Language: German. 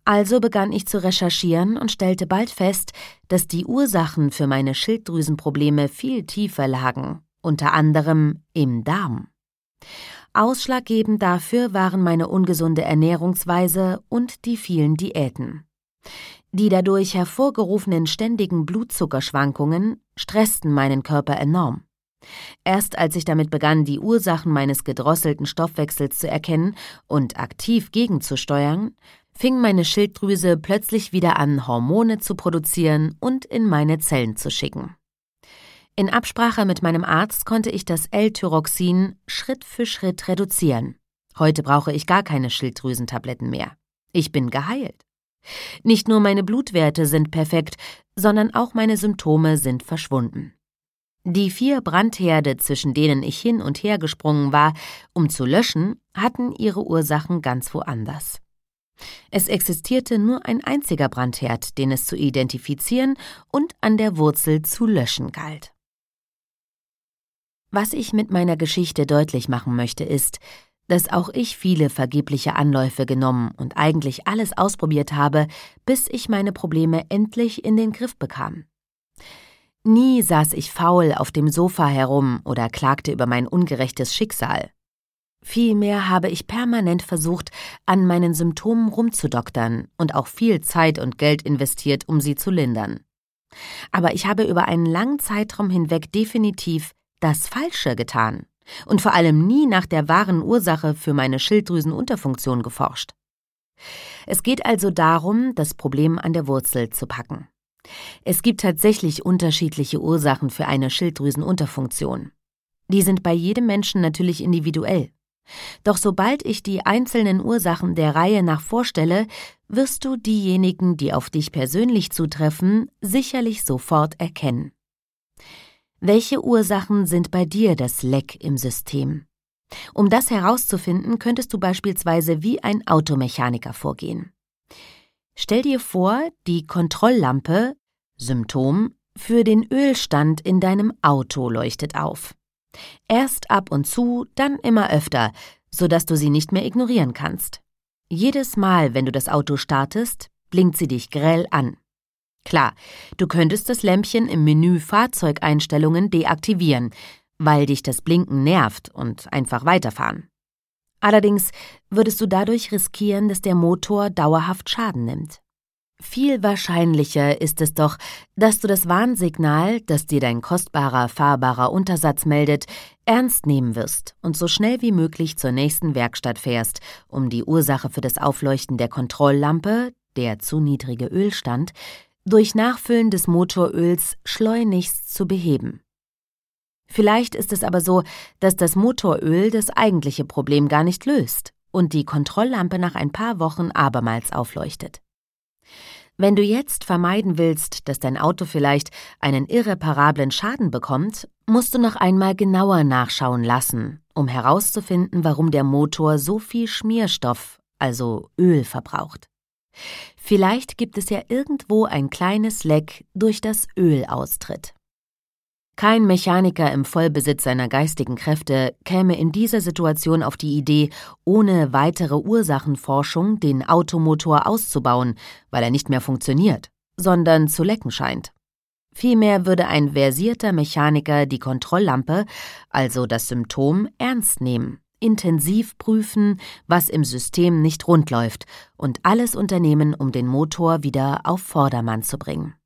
Also begann ich zu recherchieren und stellte bald fest, dass die Ursachen für meine Schilddrüsenprobleme viel tiefer lagen, unter anderem im Darm. Ausschlaggebend dafür waren meine ungesunde Ernährungsweise und die vielen Diäten. Die dadurch hervorgerufenen ständigen Blutzuckerschwankungen stressten meinen Körper enorm. Erst als ich damit begann, die Ursachen meines gedrosselten Stoffwechsels zu erkennen und aktiv gegenzusteuern, fing meine Schilddrüse plötzlich wieder an, Hormone zu produzieren und in meine Zellen zu schicken. In Absprache mit meinem Arzt konnte ich das L-Tyroxin Schritt für Schritt reduzieren. Heute brauche ich gar keine Schilddrüsentabletten mehr. Ich bin geheilt. Nicht nur meine Blutwerte sind perfekt, sondern auch meine Symptome sind verschwunden. Die 4 Brandherde, zwischen denen ich hin und her gesprungen war, um zu löschen, hatten ihre Ursachen ganz woanders. Es existierte nur ein einziger Brandherd, den es zu identifizieren und an der Wurzel zu löschen galt. Was ich mit meiner Geschichte deutlich machen möchte, ist, dass auch ich viele vergebliche Anläufe genommen und eigentlich alles ausprobiert habe, bis ich meine Probleme endlich in den Griff bekam. Nie saß ich faul auf dem Sofa herum oder klagte über mein ungerechtes Schicksal. Vielmehr habe ich permanent versucht, an meinen Symptomen rumzudoktern und auch viel Zeit und Geld investiert, um sie zu lindern. Aber ich habe über einen langen Zeitraum hinweg definitiv das Falsche getan und vor allem nie nach der wahren Ursache für meine Schilddrüsenunterfunktion geforscht. Es geht also darum, das Problem an der Wurzel zu packen. Es gibt tatsächlich unterschiedliche Ursachen für eine Schilddrüsenunterfunktion. Die sind bei jedem Menschen natürlich individuell. Doch sobald ich die einzelnen Ursachen der Reihe nach vorstelle, wirst du diejenigen, die auf dich persönlich zutreffen, sicherlich sofort erkennen. Welche Ursachen sind bei dir das Leck im System? Um das herauszufinden, könntest du beispielsweise wie ein Automechaniker vorgehen. Stell dir vor, die Kontrolllampe, Symptom, für den Ölstand in deinem Auto leuchtet auf. Erst ab und zu, dann immer öfter, sodass du sie nicht mehr ignorieren kannst. Jedes Mal, wenn du das Auto startest, blinkt sie dich grell an. Klar, du könntest das Lämpchen im Menü Fahrzeugeinstellungen deaktivieren, weil dich das Blinken nervt und einfach weiterfahren. Allerdings würdest du dadurch riskieren, dass der Motor dauerhaft Schaden nimmt. Viel wahrscheinlicher ist es doch, dass du das Warnsignal, das dir dein kostbarer, fahrbarer Untersatz meldet, ernst nehmen wirst und so schnell wie möglich zur nächsten Werkstatt fährst, um die Ursache für das Aufleuchten der Kontrolllampe, der zu niedrige Ölstand, durch Nachfüllen des Motoröls schleunigst zu beheben. Vielleicht ist es aber so, dass das Motoröl das eigentliche Problem gar nicht löst und die Kontrolllampe nach ein paar Wochen abermals aufleuchtet. Wenn du jetzt vermeiden willst, dass dein Auto vielleicht einen irreparablen Schaden bekommt, musst du noch einmal genauer nachschauen lassen, um herauszufinden, warum der Motor so viel Schmierstoff, also Öl, verbraucht. Vielleicht gibt es ja irgendwo ein kleines Leck, durch das Öl austritt. Kein Mechaniker im Vollbesitz seiner geistigen Kräfte käme in dieser Situation auf die Idee, ohne weitere Ursachenforschung den Automotor auszubauen, weil er nicht mehr funktioniert, sondern zu lecken scheint. Vielmehr würde ein versierter Mechaniker die Kontrolllampe, also das Symptom, ernst nehmen, intensiv prüfen, was im System nicht rund läuft und alles unternehmen, um den Motor wieder auf Vordermann zu bringen.